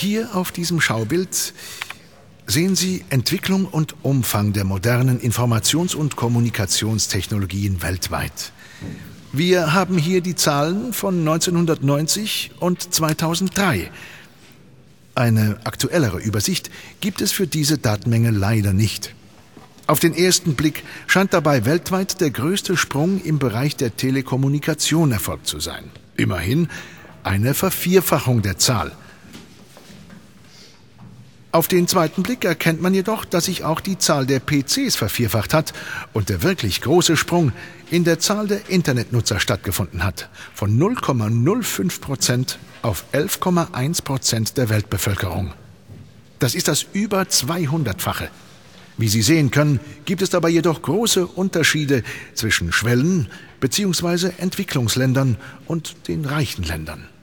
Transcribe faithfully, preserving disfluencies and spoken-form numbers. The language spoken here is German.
Hier auf diesem Schaubild sehen Sie Entwicklung und Umfang der modernen Informations- und Kommunikationstechnologien weltweit. Wir haben hier die Zahlen von neunzehnhundertneunzig und zweitausenddrei. Eine aktuellere Übersicht gibt es für diese Datenmenge leider nicht. Auf den ersten Blick scheint dabei weltweit der größte Sprung im Bereich der Telekommunikation erfolgt zu sein. Immerhin eine Vervierfachung der Zahl. Auf den zweiten Blick erkennt man jedoch, dass sich auch die Zahl der P Cs vervierfacht hat und der wirklich große Sprung in der Zahl der Internetnutzer stattgefunden hat. Von null Komma null fünf Prozent auf elf Komma eins Prozent der Weltbevölkerung. Das ist das über zweihundertfache. Wie Sie sehen können, gibt es dabei jedoch große Unterschiede zwischen Schwellen- bzw. Entwicklungsländern und den reichen Ländern.